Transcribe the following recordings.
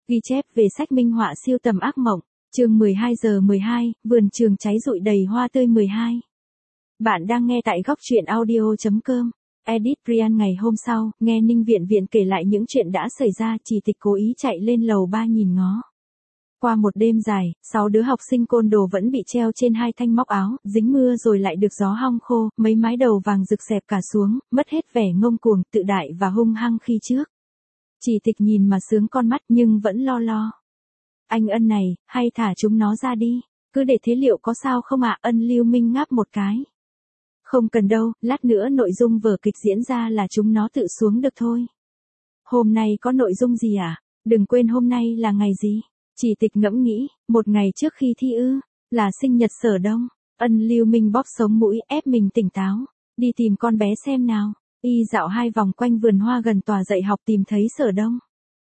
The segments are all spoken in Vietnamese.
Ghi chép về sách minh họa siêu tầm ác mộng, chương 12 giờ 12, vườn trường cháy rụi đầy hoa tươi 12. Bạn đang nghe tại góc truyện audio.com. Edit Brian ngày hôm sau, nghe Ninh Viện Viện kể lại những chuyện đã xảy ra, Chỉ Tịch cố ý chạy lên lầu 3 nhìn ngó. Qua một đêm dài, 6 đứa học sinh côn đồ vẫn bị treo trên 2 thanh móc áo, dính mưa rồi lại được gió hong khô, mấy mái đầu vàng rực xẹp cả xuống, mất hết vẻ ngông cuồng, tự đại và hung hăng khi trước. Chỉ Tịch nhìn mà sướng con mắt nhưng vẫn lo. Anh Ân này, hay thả chúng nó ra đi, cứ để thế liệu có sao không ạ? Ân Lưu Minh ngáp một cái. Không cần đâu, lát nữa nội dung vở kịch diễn ra là chúng nó tự xuống được thôi. Hôm nay có nội dung gì à? Đừng quên hôm nay là ngày gì? Chỉ Tịch ngẫm nghĩ, một ngày trước khi thi là sinh nhật Sở Đông. Ân Lưu Minh bóp sống mũi ép mình tỉnh táo. Đi tìm con bé xem nào. Y dạo 2 vòng quanh vườn hoa gần tòa dạy học tìm thấy Sở Đông.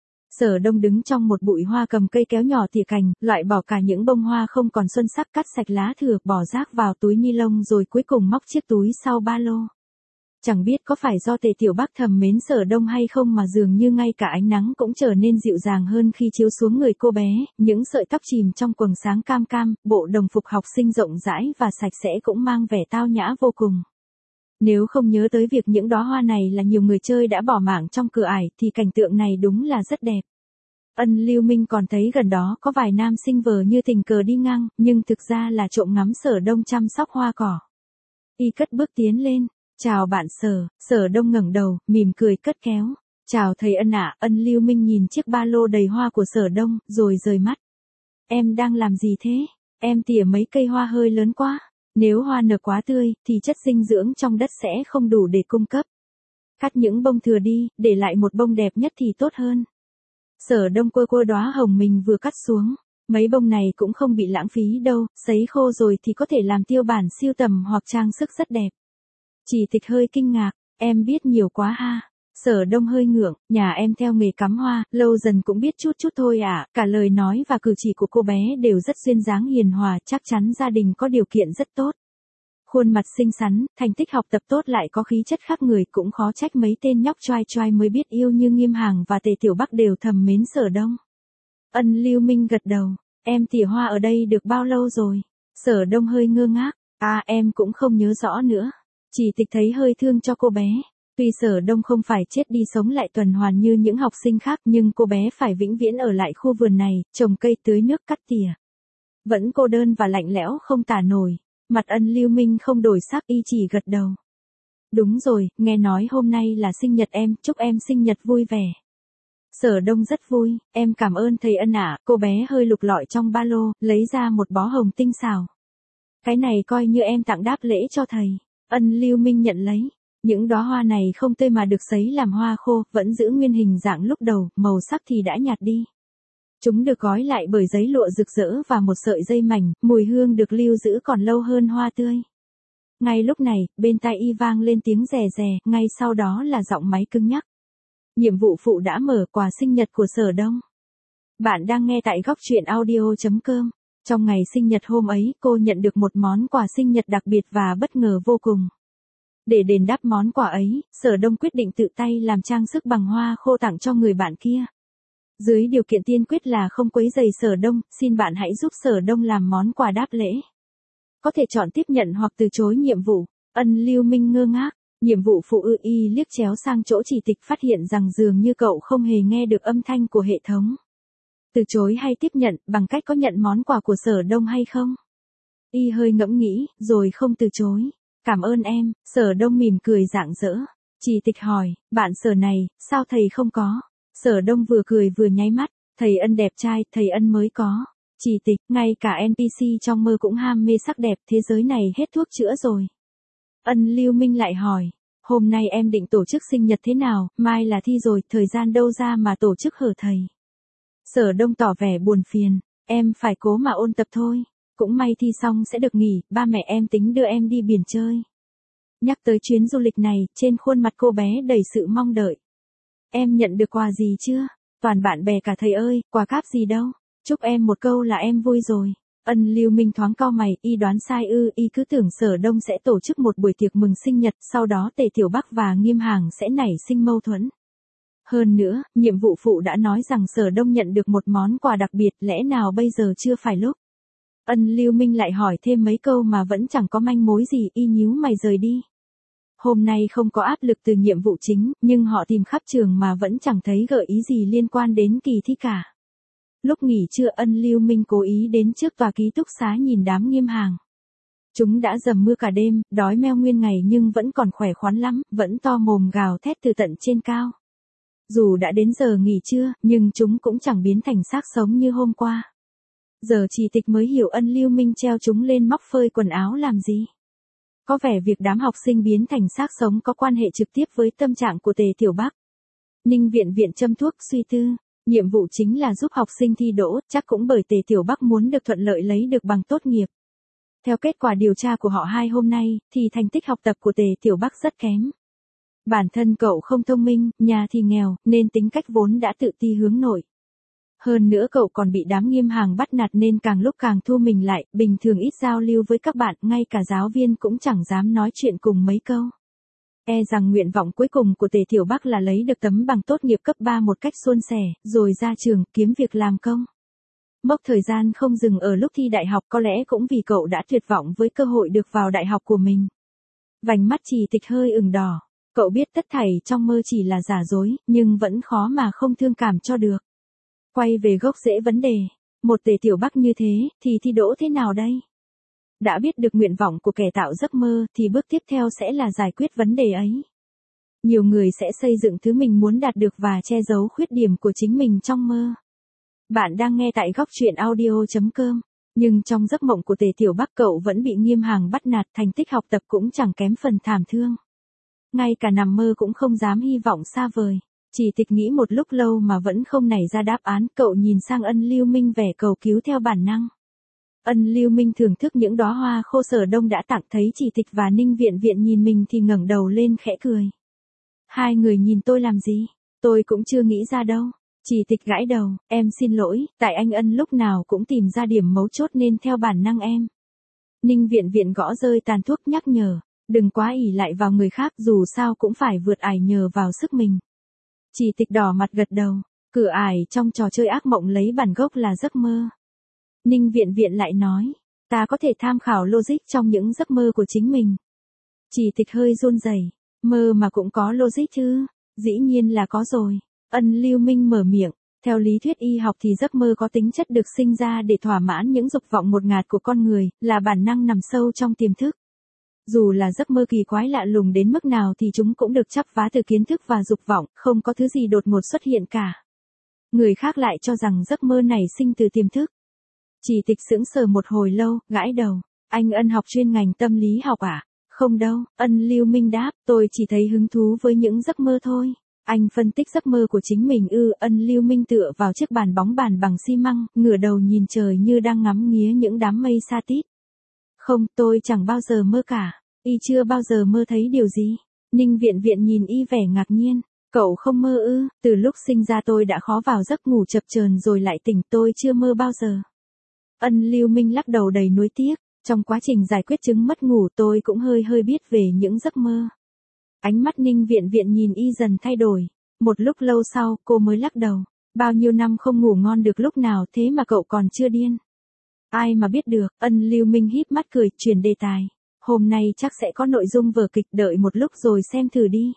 Sở Đông đứng trong một bụi hoa cầm cây kéo nhỏ tỉa cành, loại bỏ cả những bông hoa không còn xuân sắc, cắt sạch lá thừa, bỏ rác vào túi ni lông rồi cuối cùng móc chiếc túi sau ba lô. Chẳng biết có phải do Tề Tiểu Bắc thầm mến Sở Đông hay không mà dường như ngay cả ánh nắng cũng trở nên dịu dàng hơn khi chiếu xuống người cô bé, những sợi tóc chìm trong quầng sáng cam cam, bộ đồng phục học sinh rộng rãi và sạch sẽ cũng mang vẻ tao nhã vô cùng. Nếu không nhớ tới việc những đóa hoa này là nhiều người chơi đã bỏ mạng trong cửa ải thì cảnh tượng này đúng là rất đẹp. Ân Lưu Minh còn thấy gần đó có vài nam sinh vờ như tình cờ đi ngang, nhưng thực ra là trộm ngắm Sở Đông chăm sóc hoa cỏ. Y cất bước tiến lên, chào bạn Sở. Sở Đông ngẩng đầu, mỉm cười cất kéo. Chào thầy Ân ạ. Ân Lưu Minh nhìn chiếc ba lô đầy hoa của Sở Đông, rồi rời mắt. Em đang làm gì thế? Em tỉa mấy cây hoa hơi lớn quá. Nếu hoa nở quá tươi, thì chất dinh dưỡng trong đất sẽ không đủ để cung cấp. Cắt những bông thừa đi, để lại một bông đẹp nhất thì tốt hơn. Sở Đông cua đóa hồng mình vừa cắt xuống. Mấy bông này cũng không bị lãng phí đâu, sấy khô rồi thì có thể làm tiêu bản siêu tầm hoặc trang sức rất đẹp. Chỉ Tịch hơi kinh ngạc, em biết nhiều quá ha. Sở Đông hơi ngượng, nhà em theo nghề cắm hoa, lâu dần cũng biết chút thôi ạ. Cả lời nói và cử chỉ của cô bé đều rất duyên dáng hiền hòa, chắc chắn gia đình có điều kiện rất tốt. Khuôn mặt xinh xắn, thành tích học tập tốt lại có khí chất khác người, cũng khó trách mấy tên nhóc choai choai mới biết yêu như Nghiêm Hàng và Tề Tiểu Bắc đều thầm mến Sở Đông. Ân Lưu Minh gật đầu, em tỉa hoa ở đây được bao lâu rồi? Sở Đông hơi ngơ ngác, em cũng không nhớ rõ nữa. Chỉ Tịch thấy hơi thương cho cô bé. Tuy Sở Đông không phải chết đi sống lại tuần hoàn như những học sinh khác nhưng cô bé phải vĩnh viễn ở lại khu vườn này, trồng cây tưới nước cắt tỉa. Vẫn cô đơn và lạnh lẽo không tả nổi. Mặt Ân Lưu Minh không đổi sắc, y chỉ gật đầu. Đúng rồi, nghe nói hôm nay là sinh nhật em, chúc em sinh nhật vui vẻ. Sở Đông rất vui, em cảm ơn thầy Ân ạ. Cô bé hơi lục lọi trong ba lô, lấy ra một bó hồng tinh xảo. Cái này coi như em tặng đáp lễ cho thầy. Ân Lưu Minh nhận lấy. Những đóa hoa này không tươi mà được sấy làm hoa khô, vẫn giữ nguyên hình dạng lúc đầu, màu sắc thì đã nhạt đi. Chúng được gói lại bởi giấy lụa rực rỡ và một sợi dây mảnh, mùi hương được lưu giữ còn lâu hơn hoa tươi. Ngay lúc này, bên tai y vang lên tiếng rè rè, ngay sau đó là giọng máy cứng nhắc. Nhiệm vụ phụ đã mở, quà sinh nhật của Sở Đông. Bạn đang nghe tại góc truyện audio.com. Trong ngày sinh nhật hôm ấy, cô nhận được một món quà sinh nhật đặc biệt và bất ngờ vô cùng. Để đền đáp món quà ấy, Sở Đông quyết định tự tay làm trang sức bằng hoa khô tặng cho người bạn kia. Dưới điều kiện tiên quyết là không quấy rầy Sở Đông, xin bạn hãy giúp Sở Đông làm món quà đáp lễ. Có thể chọn tiếp nhận hoặc từ chối nhiệm vụ. Ân Lưu Minh ngơ ngác, nhiệm vụ phụ y liếc chéo sang chỗ Chỉ Tịch, phát hiện rằng dường như cậu không hề nghe được âm thanh của hệ thống. Từ chối hay tiếp nhận, bằng cách có nhận món quà của Sở Đông hay không? Y hơi ngẫm nghĩ, rồi không từ chối. Cảm ơn em. Sở Đông mỉm cười rạng rỡ. Chỉ Tịch hỏi, bạn Sở này, sao thầy không có? Sở Đông vừa cười vừa nháy mắt, thầy Ân đẹp trai, thầy Ân mới có. Chỉ Tịch, ngay cả NPC trong mơ cũng ham mê sắc đẹp, thế giới này hết thuốc chữa rồi. Ân Lưu Minh lại hỏi, hôm nay em định tổ chức sinh nhật thế nào, mai là thi rồi, thời gian đâu ra mà tổ chức hở thầy? Sở Đông tỏ vẻ buồn phiền, em phải cố mà ôn tập thôi. Cũng may thi xong sẽ được nghỉ, ba mẹ em tính đưa em đi biển chơi. Nhắc tới chuyến du lịch này, trên khuôn mặt cô bé đầy sự mong đợi. Em nhận được quà gì chưa? Toàn bạn bè cả thầy ơi, quà cáp gì đâu. Chúc em một câu là em vui rồi. Ân Lưu Minh thoáng cau mày, y đoán sai y cứ tưởng Sở Đông sẽ tổ chức một buổi tiệc mừng sinh nhật, sau đó Tề Tiểu Bắc và Nghiêm Hàng sẽ nảy sinh mâu thuẫn. Hơn nữa, nhiệm vụ phụ đã nói rằng Sở Đông nhận được một món quà đặc biệt, lẽ nào bây giờ chưa phải lúc. Ân Lưu Minh lại hỏi thêm mấy câu mà vẫn chẳng có manh mối gì, y nhíu mày rời đi. Hôm nay không có áp lực từ nhiệm vụ chính, nhưng họ tìm khắp trường mà vẫn chẳng thấy gợi ý gì liên quan đến kỳ thi cả. Lúc nghỉ trưa Ân Lưu Minh cố ý đến trước tòa ký túc xá nhìn đám Nghiêm Hàng. Chúng đã dầm mưa cả đêm, đói meo nguyên ngày nhưng vẫn còn khỏe khoắn lắm, vẫn to mồm gào thét từ tận trên cao. Dù đã đến giờ nghỉ trưa, nhưng chúng cũng chẳng biến thành xác sống như hôm qua. Giờ Chỉ Tịch mới hiểu Ân Lưu Minh treo chúng lên móc phơi quần áo làm gì. Có vẻ việc đám học sinh biến thành xác sống có quan hệ trực tiếp với tâm trạng của Tề Tiểu Bắc. Ninh Viện Viện châm thuốc suy tư, nhiệm vụ chính là giúp học sinh thi đỗ, chắc cũng bởi Tề Tiểu Bắc muốn được thuận lợi lấy được bằng tốt nghiệp. Theo kết quả điều tra của họ hai hôm nay, thì thành tích học tập của Tề Tiểu Bắc rất kém. Bản thân cậu không thông minh, nhà thì nghèo, nên tính cách vốn đã tự ti hướng nội. Hơn nữa cậu còn bị đám Nghiêm Hàng bắt nạt nên càng lúc càng thu mình lại, bình thường ít giao lưu với các bạn, ngay cả giáo viên cũng chẳng dám nói chuyện cùng mấy câu. E rằng nguyện vọng cuối cùng của Tề Tiểu Bắc là lấy được tấm bằng tốt nghiệp cấp 3 một cách suôn sẻ, rồi ra trường, kiếm việc làm công. Mốc thời gian không dừng ở lúc thi đại học, có lẽ cũng vì cậu đã tuyệt vọng với cơ hội được vào đại học của mình. Vành mắt Chỉ Tịch hơi ửng đỏ, cậu biết tất thảy trong mơ chỉ là giả dối, nhưng vẫn khó mà không thương cảm cho được. Quay về gốc rễ vấn đề, một Tề Tiểu Bắc như thế, thì thi đỗ thế nào đây? Đã biết được nguyện vọng của kẻ tạo giấc mơ, thì bước tiếp theo sẽ là giải quyết vấn đề ấy. Nhiều người sẽ xây dựng thứ mình muốn đạt được và che giấu khuyết điểm của chính mình trong mơ. Bạn đang nghe tại góc truyện audio.com, nhưng trong giấc mộng của Tề Tiểu Bắc cậu vẫn bị Nghiêm Hàng bắt nạt, thành tích học tập cũng chẳng kém phần thảm thương. Ngay cả nằm mơ cũng không dám hy vọng xa vời. Chỉ Tịch nghĩ một lúc lâu mà vẫn không nảy ra đáp án, cậu nhìn sang Ân Lưu Minh vẻ cầu cứu theo bản năng. Ân Lưu Minh thưởng thức những đóa hoa khô Sở Đông đã tặng, thấy Chỉ Tịch và Ninh Viện Viện nhìn mình thì ngẩng đầu lên khẽ cười. Hai người nhìn tôi làm gì? Tôi cũng chưa nghĩ ra đâu. Chỉ Tịch gãi đầu, em xin lỗi, tại anh Ân lúc nào cũng tìm ra điểm mấu chốt nên theo bản năng em. Ninh Viện Viện gõ rơi tàn thuốc nhắc nhở, đừng quá ỷ lại vào người khác, dù sao cũng phải vượt ải nhờ vào sức mình. Chỉ Tịch đỏ mặt gật đầu, cửa ải trong trò chơi ác mộng lấy bản gốc là giấc mơ. Ninh Viện Viện lại nói, ta có thể tham khảo logic trong những giấc mơ của chính mình. Chỉ Tịch hơi run rẩy, mơ mà cũng có logic chứ? Dĩ nhiên là có rồi. Ân Lưu Minh mở miệng, theo lý thuyết y học thì giấc mơ có tính chất được sinh ra để thỏa mãn những dục vọng ngột ngạt của con người, là bản năng nằm sâu trong tiềm thức. Dù là giấc mơ kỳ quái lạ lùng đến mức nào thì chúng cũng được chắp vá từ kiến thức và dục vọng, không có thứ gì đột ngột xuất hiện cả. Người khác lại cho rằng giấc mơ này sinh từ tiềm thức. Chỉ Tịch sững sờ một hồi lâu, gãi đầu, anh Ân học chuyên ngành tâm lý học à? Không đâu, Ân Lưu Minh đáp, tôi chỉ thấy hứng thú với những giấc mơ thôi. Anh phân tích giấc mơ của chính mình ư? Ân Lưu Minh tựa vào chiếc bàn bóng bàn bằng xi măng, ngửa đầu nhìn trời như đang ngắm nghía những đám mây sa tít. Không, tôi chẳng bao giờ mơ cả. Y chưa bao giờ mơ thấy điều gì? Ninh Viện Viện nhìn y vẻ ngạc nhiên. Cậu không mơ ư? Từ lúc sinh ra tôi đã khó vào giấc ngủ chập chờn rồi lại tỉnh, tôi chưa mơ bao giờ. Ân Lưu Minh lắc đầu đầy nuối tiếc. Trong quá trình giải quyết chứng mất ngủ tôi cũng hơi biết về những giấc mơ. Ánh mắt Ninh Viện Viện nhìn y dần thay đổi. Một lúc lâu sau, cô mới lắc đầu. Bao nhiêu năm không ngủ ngon được lúc nào thế mà cậu còn chưa điên. Ai mà biết được, Ân Lưu Minh híp mắt cười, chuyển đề tài. Hôm nay chắc sẽ có nội dung vở kịch, đợi một lúc rồi xem thử đi.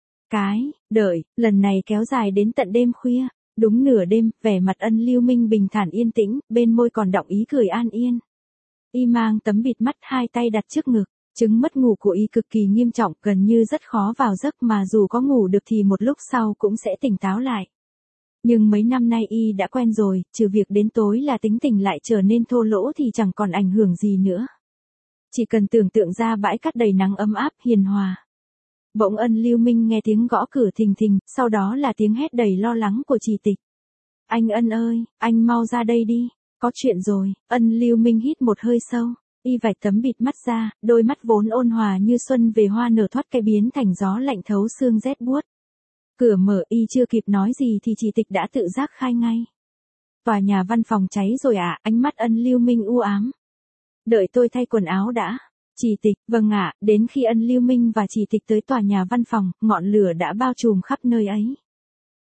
Đợi, lần này kéo dài đến tận đêm khuya. Đúng nửa đêm, vẻ mặt Ân Lưu Minh bình thản yên tĩnh, bên môi còn đọng ý cười an yên. Y mang tấm bịt mắt, hai tay đặt trước ngực. Chứng mất ngủ của y cực kỳ nghiêm trọng, gần như rất khó vào giấc, mà dù có ngủ được thì một lúc sau cũng sẽ tỉnh táo lại. Nhưng mấy năm nay y đã quen rồi, trừ việc đến tối là tính tình lại trở nên thô lỗ thì chẳng còn ảnh hưởng gì nữa. Chỉ cần tưởng tượng ra bãi cát đầy nắng ấm áp hiền hòa. Bỗng Ân Lưu Minh nghe tiếng gõ cửa thình thình, sau đó là tiếng hét đầy lo lắng của Chỉ Tịch. Anh Ân ơi, anh mau ra đây đi, có chuyện rồi. Ân Lưu Minh hít một hơi sâu. Y vạch tấm bịt mắt ra, đôi mắt vốn ôn hòa như xuân về hoa nở thoát cái biến thành gió lạnh thấu xương rét buốt. Cửa mở, y chưa kịp nói gì thì Chỉ Tịch đã tự giác khai ngay. Tòa nhà văn phòng cháy rồi ạ, ánh mắt Ân Lưu Minh u ám. Đợi tôi thay quần áo đã. Chỉ Tịch, vâng ạ. Đến khi Ân Lưu Minh và Chỉ Tịch tới tòa nhà văn phòng, ngọn lửa đã bao trùm khắp nơi ấy.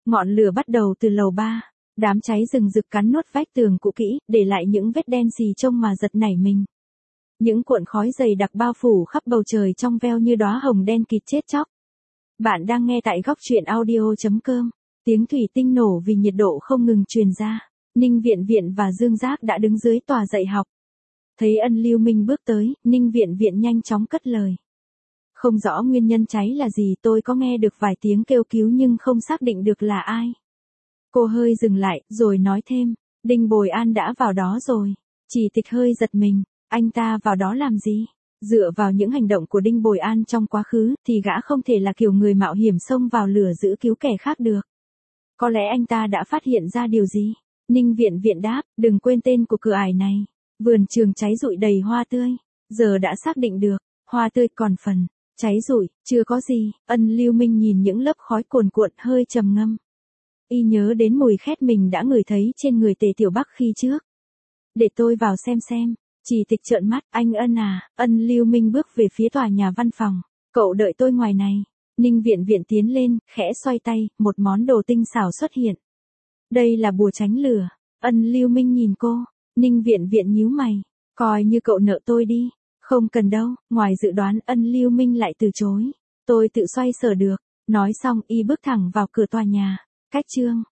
Ngọn lửa bắt đầu từ lầu 3. Đám cháy rừng rực cắn nuốt vách tường cũ kỹ, để lại những vết đen xì trông mà giật nảy mình. Những cuộn khói dày đặc bao phủ khắp bầu trời trong veo như đóa hồng đen kịt chết chóc. Bạn đang nghe tại góc truyện audio.com. Tiếng thủy tinh nổ vì nhiệt độ không ngừng truyền ra. Ninh Viện Viện và Dương Giác đã đứng dưới tòa dạy học. Thấy Ân Lưu Minh bước tới, Ninh Viện Viện nhanh chóng cất lời. Không rõ nguyên nhân cháy là gì, tôi có nghe được vài tiếng kêu cứu nhưng không xác định được là ai. Cô hơi dừng lại, rồi nói thêm, Đinh Bồi An đã vào đó rồi. Chỉ Tịch hơi giật mình, anh ta vào đó làm gì? Dựa vào những hành động của Đinh Bồi An trong quá khứ, thì gã không thể là kiểu người mạo hiểm xông vào lửa giữ cứu kẻ khác được. Có lẽ anh ta đã phát hiện ra điều gì? Ninh Viện Viện đáp, đừng quên tên của cửa ải này. Vườn trường cháy rụi đầy hoa tươi. Giờ đã xác định được, hoa tươi còn phần, cháy rụi, chưa có gì. Ân Lưu Minh nhìn những lớp khói cuồn cuộn hơi trầm ngâm. Y nhớ đến mùi khét mình đã ngửi thấy trên người Tề Tiểu Bắc khi trước. Để tôi vào xem. Chỉ Tịch trợn mắt, anh Ân à. Ân Lưu Minh bước về phía tòa nhà văn phòng. Cậu đợi tôi ngoài này. Ninh Viện Viện tiến lên, khẽ xoay tay, một món đồ tinh xảo xuất hiện. Đây là bùa tránh lửa. Ân Lưu Minh nhìn cô. Ninh Viện Viện nhíu mày. Coi như cậu nợ tôi đi. Không cần đâu. Ngoài dự đoán Ân Lưu Minh lại từ chối. Tôi tự xoay sở được. Nói xong y bước thẳng vào cửa tòa nhà. Cách chương.